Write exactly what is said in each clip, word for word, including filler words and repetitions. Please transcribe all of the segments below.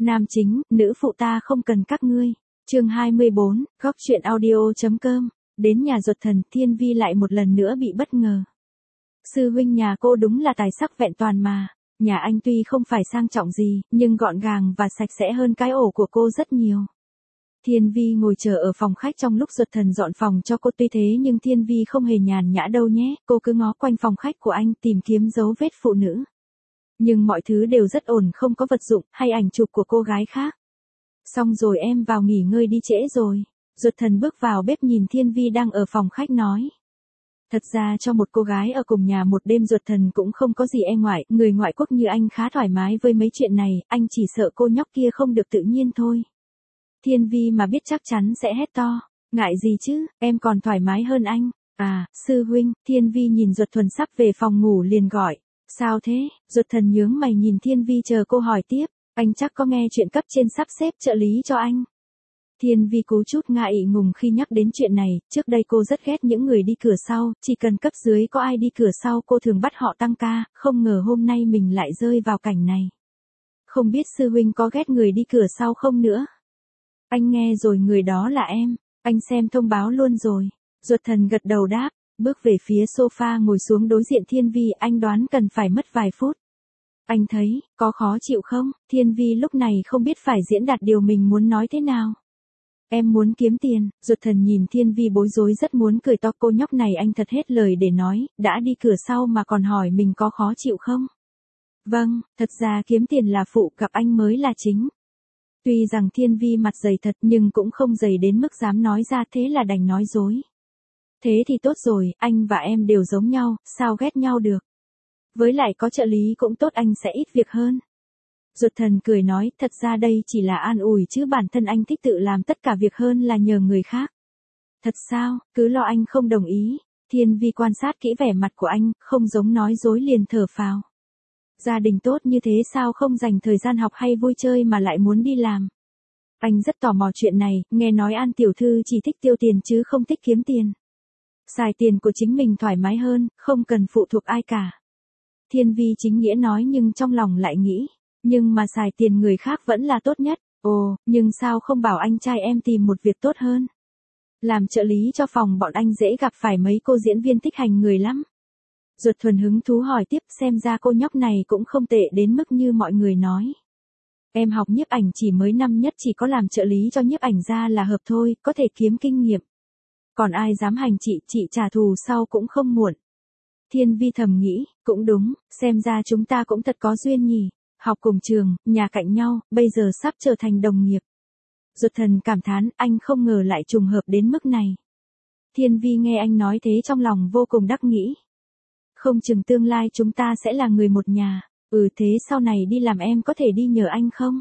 Nam chính, nữ phụ ta không cần các ngươi. Chương hai mươi bốn, góc truyện audio.com. Đến nhà Duật Thần, Thiên Vi lại một lần nữa bị bất ngờ. Sư huynh nhà cô đúng là tài sắc vẹn toàn mà. Nhà anh tuy không phải sang trọng gì, nhưng gọn gàng và sạch sẽ hơn cái ổ của cô rất nhiều. Thiên Vi ngồi chờ ở phòng khách trong lúc Duật Thần dọn phòng cho cô, tuy thế nhưng Thiên Vi không hề nhàn nhã đâu nhé, cô cứ ngó quanh phòng khách của anh tìm kiếm dấu vết phụ nữ. Nhưng mọi thứ đều rất ổn, không có vật dụng hay ảnh chụp của cô gái khác. Xong rồi, em vào nghỉ ngơi đi, trễ rồi. Duật Thần bước vào bếp nhìn Thiên Vi đang ở phòng khách nói. Thật ra cho một cô gái ở cùng nhà một đêm, Duật Thần cũng không có gì e ngại, người ngoại quốc như anh khá thoải mái với mấy chuyện này, anh chỉ sợ cô nhóc kia không được tự nhiên thôi. Thiên Vi mà biết chắc chắn sẽ hét to, ngại gì chứ, em còn thoải mái hơn anh. À, sư huynh. Thiên Vi nhìn Duật Thần sắp về phòng ngủ liền gọi. Sao thế? Duật Thần nhướng mày nhìn Thiên Vi chờ cô hỏi tiếp. Anh chắc có nghe chuyện cấp trên sắp xếp trợ lý cho anh. Thiên Vi cố chút ngại ngùng khi nhắc đến chuyện này, trước đây cô rất ghét những người đi cửa sau, chỉ cần cấp dưới có ai đi cửa sau cô thường bắt họ tăng ca, không ngờ hôm nay mình lại rơi vào cảnh này. Không biết sư huynh có ghét người đi cửa sau không nữa? Anh nghe rồi, người đó là em, anh xem thông báo luôn rồi. Duật Thần gật đầu đáp, bước về phía sofa ngồi xuống đối diện Thiên Vi, anh đoán cần phải mất vài phút. Anh thấy, có khó chịu không? Thiên Vi lúc này không biết phải diễn đạt điều mình muốn nói thế nào. Em muốn kiếm tiền. Duật Thần nhìn Thiên Vi bối rối rất muốn cười to, cô nhóc này anh thật hết lời để nói, đã đi cửa sau mà còn hỏi mình có khó chịu không? Vâng, thật ra kiếm tiền là phụ, gặp anh mới là chính. Tuy rằng Thiên Vi mặt dày thật nhưng cũng không dày đến mức dám nói ra, thế là đành nói dối. Thế thì tốt rồi, anh và em đều giống nhau, sao ghét nhau được? Với lại có trợ lý cũng tốt, anh sẽ ít việc hơn. Duật Thần cười nói, thật ra đây chỉ là an ủi chứ bản thân anh thích tự làm tất cả việc hơn là nhờ người khác. Thật sao, cứ lo anh không đồng ý. Thiên Vi quan sát kỹ vẻ mặt của anh, không giống nói dối liền thở phào. Gia đình tốt như thế sao không dành thời gian học hay vui chơi mà lại muốn đi làm? Anh rất tò mò chuyện này, nghe nói An tiểu thư chỉ thích tiêu tiền chứ không thích kiếm tiền. Xài tiền của chính mình thoải mái hơn, không cần phụ thuộc ai cả. Thiên Vi chính nghĩa nói nhưng trong lòng lại nghĩ, nhưng mà xài tiền người khác vẫn là tốt nhất. Ồ, nhưng sao không bảo anh trai em tìm một việc tốt hơn? Làm trợ lý cho phòng bọn anh dễ gặp phải mấy cô diễn viên thích hành người lắm. Duật Thần hứng thú hỏi tiếp, xem ra cô nhóc này cũng không tệ đến mức như mọi người nói. Em học nhiếp ảnh chỉ mới năm nhất, chỉ có làm trợ lý cho nhiếp ảnh ra là hợp thôi, có thể kiếm kinh nghiệm. Còn ai dám hành chị, chị trả thù sau cũng không muộn. Thiên Vi thầm nghĩ, cũng đúng, xem ra chúng ta cũng thật có duyên nhỉ, học cùng trường, nhà cạnh nhau, bây giờ sắp trở thành đồng nghiệp. Duật Thần cảm thán, anh không ngờ lại trùng hợp đến mức này. Thiên Vi nghe anh nói thế trong lòng vô cùng đắc nghĩ. Không chừng tương lai chúng ta sẽ là người một nhà. Ừ, thế sau này đi làm em có thể đi nhờ anh không?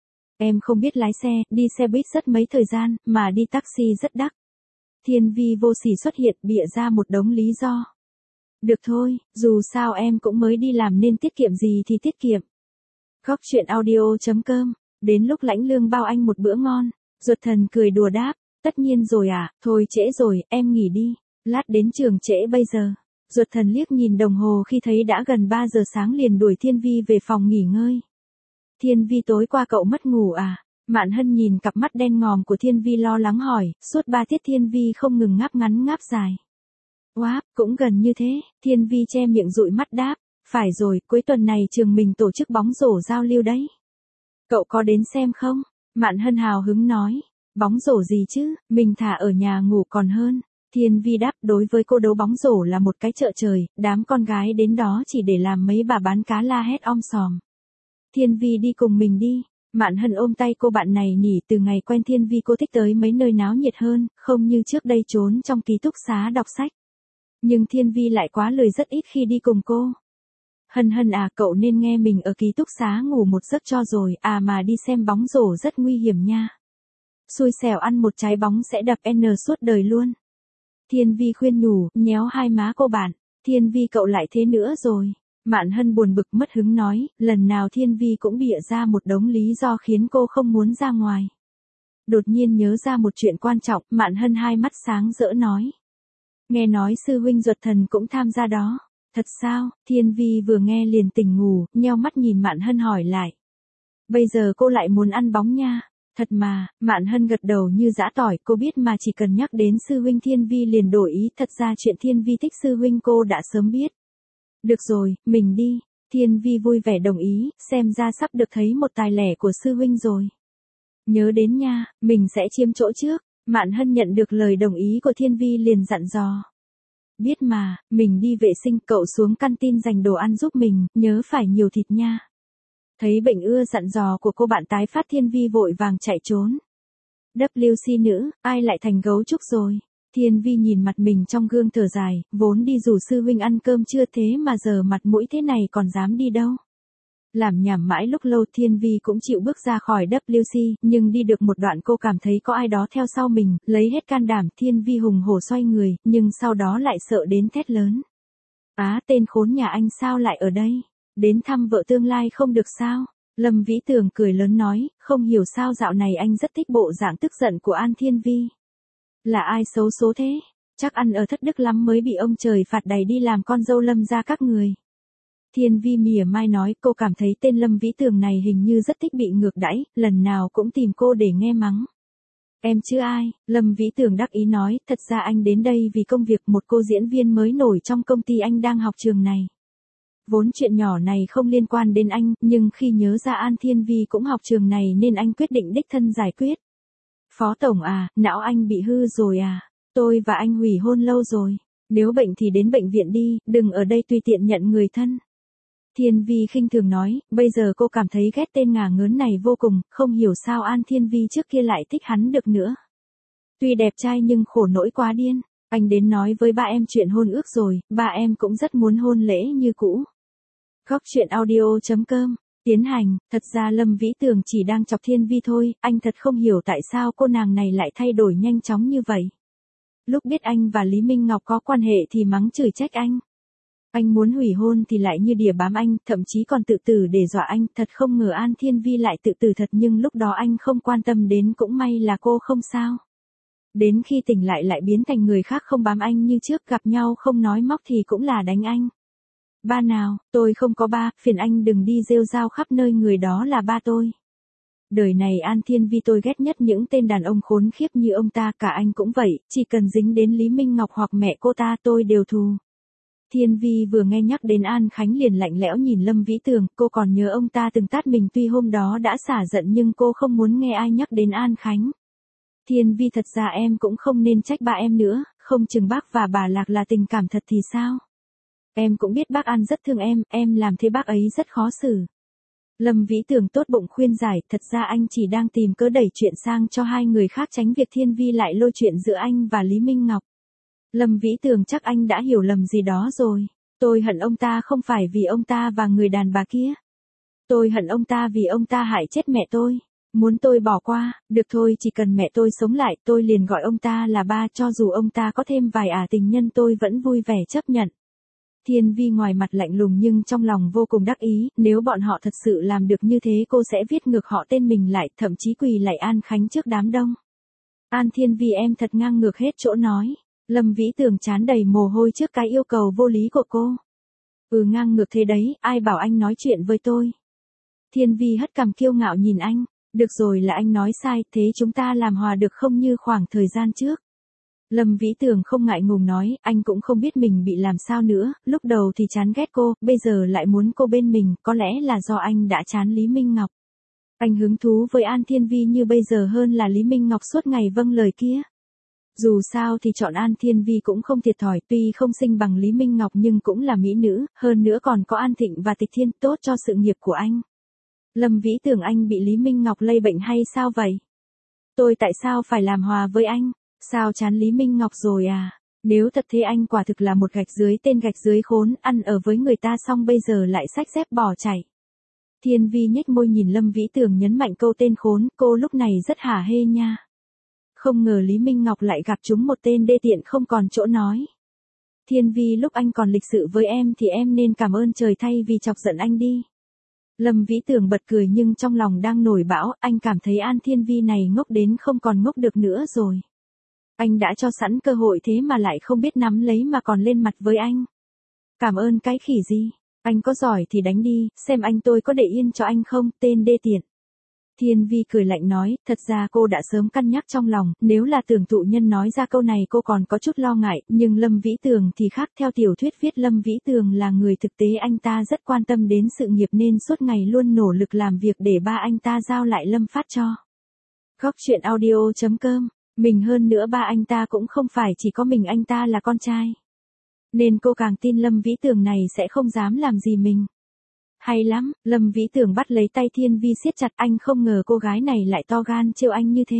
Em không biết lái xe, đi xe buýt rất mấy thời gian, mà đi taxi rất đắt. Thiên Vi vô sỉ xuất hiện, bịa ra một đống lý do. Được thôi, dù sao em cũng mới đi làm nên tiết kiệm gì thì tiết kiệm. Góc truyện audio.com. Đến lúc lãnh lương bao anh một bữa ngon. Duật Thần cười đùa đáp, tất nhiên rồi à, thôi trễ rồi, em nghỉ đi. Lát đến trường trễ bây giờ. Duật Thần liếc nhìn đồng hồ khi thấy đã gần ba giờ sáng liền đuổi Thiên Vi về phòng nghỉ ngơi. Thiên Vi, tối qua cậu mất ngủ à? Mạn Hân nhìn cặp mắt đen ngòm của Thiên Vi lo lắng hỏi, suốt ba tiết Thiên Vi không ngừng ngáp ngắn ngáp dài. Wow, cũng gần như thế. Thiên Vi che miệng dụi mắt đáp, phải rồi, cuối tuần này trường mình tổ chức bóng rổ giao lưu đấy. Cậu có đến xem không? Mạn Hân hào hứng nói, bóng rổ gì chứ, mình thả ở nhà ngủ còn hơn. Thiên Vi đáp, đối với cô đấu bóng rổ là một cái chợ trời, đám con gái đến đó chỉ để làm mấy bà bán cá la hét om sòm. Thiên Vi đi cùng mình đi. Mạn Hân ôm tay cô bạn này nhỉ, từ ngày quen Thiên Vi cô thích tới mấy nơi náo nhiệt hơn, không như trước đây trốn trong ký túc xá đọc sách. Nhưng Thiên Vi lại quá lười, rất ít khi đi cùng cô. Hân Hân à, cậu nên nghe mình ở ký túc xá ngủ một giấc cho rồi, à mà đi xem bóng rổ rất nguy hiểm nha. Xui xẻo ăn một trái bóng sẽ đập N suốt đời luôn. Thiên Vi khuyên nhủ, nhéo hai má cô bạn. Thiên Vi, cậu lại thế nữa rồi. Mạn Hân buồn bực mất hứng nói, lần nào Thiên Vi cũng bịa ra một đống lý do khiến cô không muốn ra ngoài. Đột nhiên nhớ ra một chuyện quan trọng, Mạn Hân hai mắt sáng rỡ nói. Nghe nói sư huynh Duật Thần cũng tham gia đó. Thật sao? Thiên Vi vừa nghe liền tỉnh ngủ, nheo mắt nhìn Mạn Hân hỏi lại. Bây giờ cô lại muốn ăn bóng nha. Thật mà, Mạn Hân gật đầu như giã tỏi, cô biết mà chỉ cần nhắc đến sư huynh Thiên Vi liền đổi ý, thật ra chuyện Thiên Vi thích sư huynh cô đã sớm biết. Được rồi, mình đi. Thiên Vi vui vẻ đồng ý, xem ra sắp được thấy một tài lẻ của sư huynh rồi. Nhớ đến nha, mình sẽ chiếm chỗ trước. Mạn Hân nhận được lời đồng ý của Thiên Vi liền dặn dò. Biết mà, mình đi vệ sinh, cậu xuống canteen dành đồ ăn giúp mình, nhớ phải nhiều thịt nha. Thấy bệnh ưa dặn dò của cô bạn tái phát, Thiên Vi vội vàng chạy trốn. vê xê nữ, ai lại thành gấu trúc rồi? Thiên Vi nhìn mặt mình trong gương thở dài, vốn đi rủ sư huynh ăn cơm chưa thế mà giờ mặt mũi thế này còn dám đi đâu. Làm nhảm mãi lúc lâu Thiên Vi cũng chịu bước ra khỏi vê xê, nhưng đi được một đoạn cô cảm thấy có ai đó theo sau mình, lấy hết can đảm Thiên Vi hùng hổ xoay người, nhưng sau đó lại sợ đến thét lớn. Á, tên khốn nhà anh sao lại ở đây? Đến thăm vợ tương lai không được sao? Lâm Vĩ Tường cười lớn nói, không hiểu sao dạo này anh rất thích bộ dạng tức giận của An Thiên Vi. Là ai xấu số thế? Chắc ăn ở thất đức lắm mới bị ông trời phạt đày đi làm con dâu Lâm gia các người. Thiên Vi mỉa mai nói, cô cảm thấy tên Lâm Vĩ Tường này hình như rất thích bị ngược đãi, lần nào cũng tìm cô để nghe mắng. Em chứ ai? Lâm Vĩ Tường đắc ý nói, thật ra anh đến đây vì công việc, một cô diễn viên mới nổi trong công ty anh đang học trường này. Vốn chuyện nhỏ này không liên quan đến anh, nhưng khi nhớ ra An Thiên Vi cũng học trường này nên anh quyết định đích thân giải quyết. Phó tổng à, não anh bị hư rồi à? Tôi và anh hủy hôn lâu rồi. Nếu bệnh thì đến bệnh viện đi, đừng ở đây tùy tiện nhận người thân. Thiên Vi khinh thường nói, bây giờ cô cảm thấy ghét tên ngả ngớn này vô cùng, không hiểu sao An Thiên Vi trước kia lại thích hắn được nữa. Tuy đẹp trai nhưng khổ nỗi quá điên. Anh đến nói với ba em chuyện hôn ước rồi, ba em cũng rất muốn hôn lễ như cũ. Góc truyện audio chấm com Tiến hành, thật ra Lâm Vĩ Tường chỉ đang chọc Thiên Vi thôi, anh thật không hiểu tại sao cô nàng này lại thay đổi nhanh chóng như vậy. Lúc biết anh và Lý Minh Ngọc có quan hệ thì mắng chửi trách anh. Anh muốn hủy hôn thì lại như đỉa bám anh, thậm chí còn tự tử để dọa anh, thật không ngờ An Thiên Vi lại tự tử thật, nhưng lúc đó anh không quan tâm đến, cũng may là cô không sao. Đến khi tỉnh lại lại biến thành người khác, không bám anh như trước, gặp nhau không nói móc thì cũng là đánh anh. Ba nào, tôi không có ba, phiền anh đừng đi rêu rao khắp nơi, người đó là ba tôi. Đời này An Thiên Vi tôi ghét nhất những tên đàn ông khốn khiếp như ông ta, cả anh cũng vậy, chỉ cần dính đến Lý Minh Ngọc hoặc mẹ cô ta tôi đều thù. Thiên Vi vừa nghe nhắc đến An Khánh liền lạnh lẽo nhìn Lâm Vĩ Tường, cô còn nhớ ông ta từng tát mình, tuy hôm đó đã xả giận nhưng cô không muốn nghe ai nhắc đến An Khánh. Thiên Vi, thật ra em cũng không nên trách ba em nữa, không chừng bác và bà Lạc là tình cảm thật thì sao? Em cũng biết bác An rất thương em, em làm thế bác ấy rất khó xử. Lâm Vĩ Tường tốt bụng khuyên giải, thật ra anh chỉ đang tìm cớ đẩy chuyện sang cho hai người khác, tránh việc Thiên Vi lại lôi chuyện giữa anh và Lý Minh Ngọc. Lâm Vĩ Tường, chắc anh đã hiểu lầm gì đó rồi. Tôi hận ông ta không phải vì ông ta và người đàn bà kia. Tôi hận ông ta vì ông ta hại chết mẹ tôi. Muốn tôi bỏ qua, được thôi, chỉ cần mẹ tôi sống lại tôi liền gọi ông ta là ba, cho dù ông ta có thêm vài ả tình nhân tôi vẫn vui vẻ chấp nhận. Thiên Vi ngoài mặt lạnh lùng nhưng trong lòng vô cùng đắc ý, nếu bọn họ thật sự làm được như thế cô sẽ viết ngược họ tên mình lại, thậm chí quỳ lạy An Khánh trước đám đông. An Thiên Vi em thật ngang ngược hết chỗ nói. Lâm Vĩ Tường trán đầy mồ hôi trước cái yêu cầu vô lý của cô. Ừ, ngang ngược thế đấy, ai bảo anh nói chuyện với tôi. Thiên Vi hất cằm kiêu ngạo nhìn anh. Được rồi, là anh nói sai, thế chúng ta làm hòa được không như khoảng thời gian trước. Lâm Vĩ Tường không ngại ngùng nói, anh cũng không biết mình bị làm sao nữa, lúc đầu thì chán ghét cô, bây giờ lại muốn cô bên mình, có lẽ là do anh đã chán Lý Minh Ngọc. Anh hứng thú với An Thiên Vi như bây giờ hơn là Lý Minh Ngọc suốt ngày vâng lời kia. Dù sao thì chọn An Thiên Vi cũng không thiệt thòi, tuy không xinh bằng Lý Minh Ngọc nhưng cũng là mỹ nữ, hơn nữa còn có An Thịnh và Tịch Thiên, tốt cho sự nghiệp của anh. Lâm Vĩ Tường, anh bị Lý Minh Ngọc lây bệnh hay sao vậy? Tôi tại sao phải làm hòa với anh? Sao chán Lý Minh Ngọc rồi à? Nếu thật thế anh quả thực là một gạch dưới tên gạch dưới khốn, ăn ở với người ta xong bây giờ lại xách dép bỏ chạy. Thiên Vi nhếch môi nhìn Lâm Vĩ Tường nhấn mạnh câu tên khốn, cô lúc này rất hả hê nha. Không ngờ Lý Minh Ngọc lại gặp chúng một tên đê tiện không còn chỗ nói. Thiên Vi, lúc anh còn lịch sự với em thì em nên cảm ơn trời thay vì chọc giận anh đi. Lâm Vĩ Tường bật cười nhưng trong lòng đang nổi bão, anh cảm thấy An Thiên Vi này ngốc đến không còn ngốc được nữa rồi. Anh đã cho sẵn cơ hội thế mà lại không biết nắm lấy mà còn lên mặt với anh. Cảm ơn cái khỉ gì? Anh có giỏi thì đánh đi, xem anh tôi có để yên cho anh không, tên đê tiện. Thiên Vi cười lạnh nói, thật ra cô đã sớm cân nhắc trong lòng, nếu là Tưởng Thụ Nhân nói ra câu này cô còn có chút lo ngại, nhưng Lâm Vĩ Tường thì khác, theo tiểu thuyết viết Lâm Vĩ Tường là người thực tế, anh ta rất quan tâm đến sự nghiệp nên suốt ngày luôn nỗ lực làm việc để ba anh ta giao lại Lâm Phát cho. Góc truyện audio chấm com, mình hơn nữa ba anh ta cũng không phải chỉ có mình anh ta là con trai. Nên cô càng tin Lâm Vĩ Tường này sẽ không dám làm gì mình. Hay lắm, Lâm Vĩ Tường bắt lấy tay Thiên Vi siết chặt, anh không ngờ cô gái này lại to gan trêu anh như thế.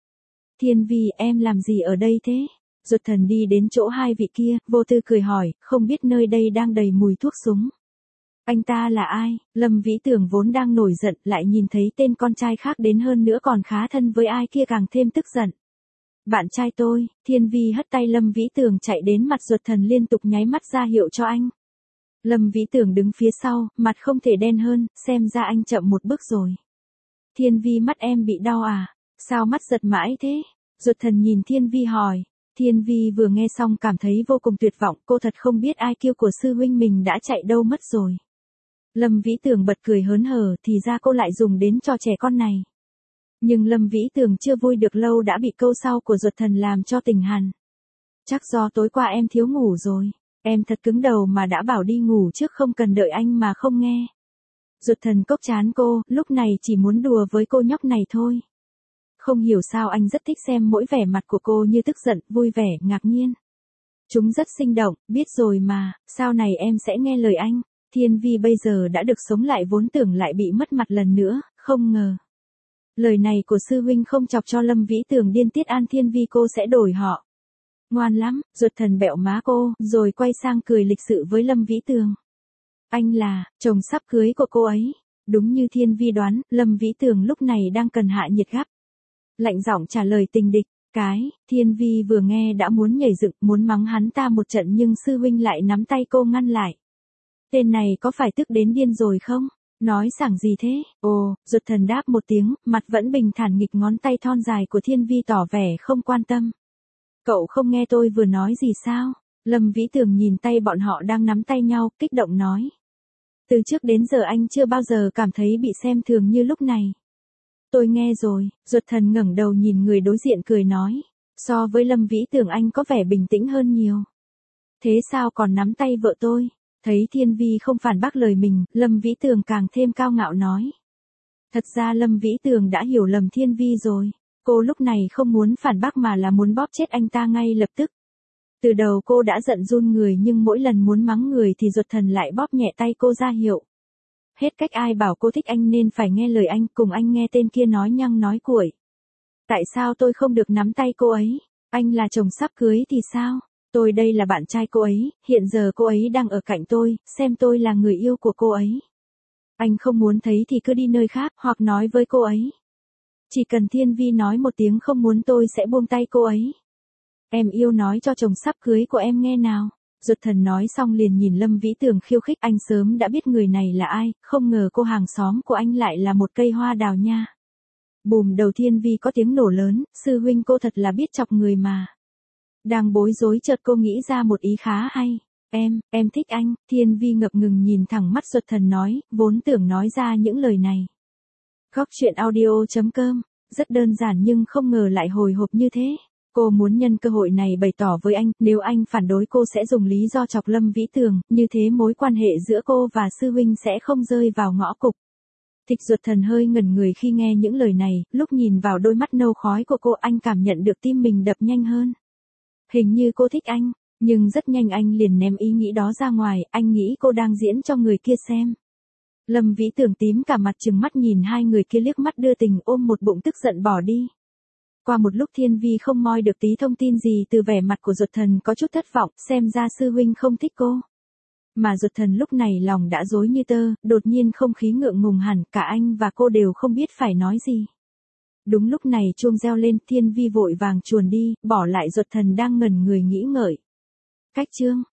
Thiên Vi, em làm gì ở đây thế? Ruột Thần đi đến chỗ hai vị kia, vô tư cười hỏi, không biết nơi đây đang đầy mùi thuốc súng. Anh ta là ai? Lâm Vĩ Tường vốn đang nổi giận, lại nhìn thấy tên con trai khác đến hơn nữa còn khá thân với ai kia càng thêm tức giận. Bạn trai tôi. Thiên Vi hất tay Lâm Vĩ Tường chạy đến mặt Ruột Thần liên tục nháy mắt ra hiệu cho anh. Lâm Vĩ Tường đứng phía sau, mặt không thể đen hơn, xem ra anh chậm một bước rồi. Thiên Vi, mắt em bị đau à? Sao mắt giật mãi thế? Ruột Thần nhìn Thiên Vi hỏi. Thiên Vi vừa nghe xong cảm thấy vô cùng tuyệt vọng, cô thật không biết ai kêu của sư huynh mình đã chạy đâu mất rồi. Lâm Vĩ Tường bật cười hớn hở, thì ra cô lại dùng đến trò trẻ con này. Nhưng Lâm Vĩ Tường chưa vui được lâu đã bị câu sau của Ruột Thần làm cho tỉnh hẳn. Chắc do tối qua em thiếu ngủ rồi. Em thật cứng đầu mà đã bảo đi ngủ trước không cần đợi anh mà không nghe. Ruột Thần cốc chán cô, lúc này chỉ muốn đùa với cô nhóc này thôi. Không hiểu sao anh rất thích xem mỗi vẻ mặt của cô như tức giận, vui vẻ, ngạc nhiên. Chúng rất sinh động, biết rồi mà, sau này em sẽ nghe lời anh. Thiên Vi bây giờ đã được sống lại vốn tưởng lại bị mất mặt lần nữa, không ngờ. Lời này của sư huynh không chọc cho Lâm Vĩ Tường điên tiết, an Thiên Vi cô sẽ đổi họ. Ngoan lắm, Ruột Thần bẹo má cô, rồi quay sang cười lịch sự với Lâm Vĩ Tường. Anh là, chồng sắp cưới của cô ấy. Đúng như Thiên Vi đoán, Lâm Vĩ Tường lúc này đang cần hạ nhiệt gắp. Lạnh giọng trả lời tình địch, cái, Thiên Vi vừa nghe đã muốn nhảy dựng, muốn mắng hắn ta một trận nhưng sư huynh lại nắm tay cô ngăn lại. Tên này có phải tức đến điên rồi không? Nói sảng gì thế? Ồ, Ruột Thần đáp một tiếng, mặt vẫn bình thản nghịch ngón tay thon dài của Thiên Vi tỏ vẻ không quan tâm. Cậu không nghe tôi vừa nói gì sao? Lâm Vĩ Tường nhìn tay bọn họ đang nắm tay nhau, kích động nói. Từ trước đến giờ anh chưa bao giờ cảm thấy bị xem thường như lúc này. Tôi nghe rồi. Ruột Thần ngẩng đầu nhìn người đối diện cười nói. So với Lâm Vĩ Tường anh có vẻ bình tĩnh hơn nhiều. Thế sao còn nắm tay vợ tôi? Thấy Thiên Vi không phản bác lời mình, Lâm Vĩ Tường càng thêm cao ngạo nói. Thật ra Lâm Vĩ Tường đã hiểu lầm Thiên Vi rồi. Cô lúc này không muốn phản bác mà là muốn bóp chết anh ta ngay lập tức. Từ đầu cô đã giận run người nhưng mỗi lần muốn mắng người thì Ruột Thần lại bóp nhẹ tay cô ra hiệu. Hết cách, ai bảo cô thích anh nên phải nghe lời anh, cùng anh nghe tên kia nói nhăng nói cuội. Tại sao tôi không được nắm tay cô ấy? Anh là chồng sắp cưới thì sao? Tôi đây là bạn trai cô ấy, hiện giờ cô ấy đang ở cạnh tôi, xem tôi là người yêu của cô ấy. Anh không muốn thấy thì cứ đi nơi khác hoặc nói với cô ấy. Chỉ cần Thiên Vi nói một tiếng không muốn tôi sẽ buông tay cô ấy. Em yêu nói cho chồng sắp cưới của em nghe nào. Ruột Thần nói xong liền nhìn Lâm Vĩ Tường khiêu khích, anh sớm đã biết người này là ai, không ngờ cô hàng xóm của anh lại là một cây hoa đào nha. Bùm, đầu Thiên Vi có tiếng nổ lớn, sư huynh cô thật là biết chọc người mà. Đang bối rối chợt cô nghĩ ra một ý khá hay. Em, em thích anh. Thiên Vi ngập ngừng nhìn thẳng mắt Ruột Thần nói, vốn tưởng nói ra những lời này. Góc truyện audio chấm com, rất đơn giản nhưng không ngờ lại hồi hộp như thế. Cô muốn nhân cơ hội này bày tỏ với anh, nếu anh phản đối cô sẽ dùng lý do chọc Lâm Vĩ Tường, như thế mối quan hệ giữa cô và sư huynh sẽ không rơi vào ngõ cụt. Thịch Ruột Thần hơi ngẩn người khi nghe những lời này, lúc nhìn vào đôi mắt nâu khói của cô anh cảm nhận được tim mình đập nhanh hơn. Hình như cô thích anh, nhưng rất nhanh anh liền ném ý nghĩ đó ra ngoài, anh nghĩ cô đang diễn cho người kia xem. Lâm Vĩ Tường tím cả mặt trừng mắt nhìn hai người kia liếc mắt đưa tình, ôm một bụng tức giận bỏ đi. Qua một lúc Thiên Vi không moi được tí thông tin gì từ vẻ mặt của Ruột Thần, có chút thất vọng, xem ra sư huynh không thích cô. Mà Ruột Thần lúc này lòng đã rối như tơ, đột nhiên không khí ngượng ngùng hẳn, cả anh và cô đều không biết phải nói gì. Đúng lúc này chuông reo lên, Thiên Vi vội vàng chuồn đi, bỏ lại Ruột Thần đang ngẩn người nghĩ ngợi. Cách chương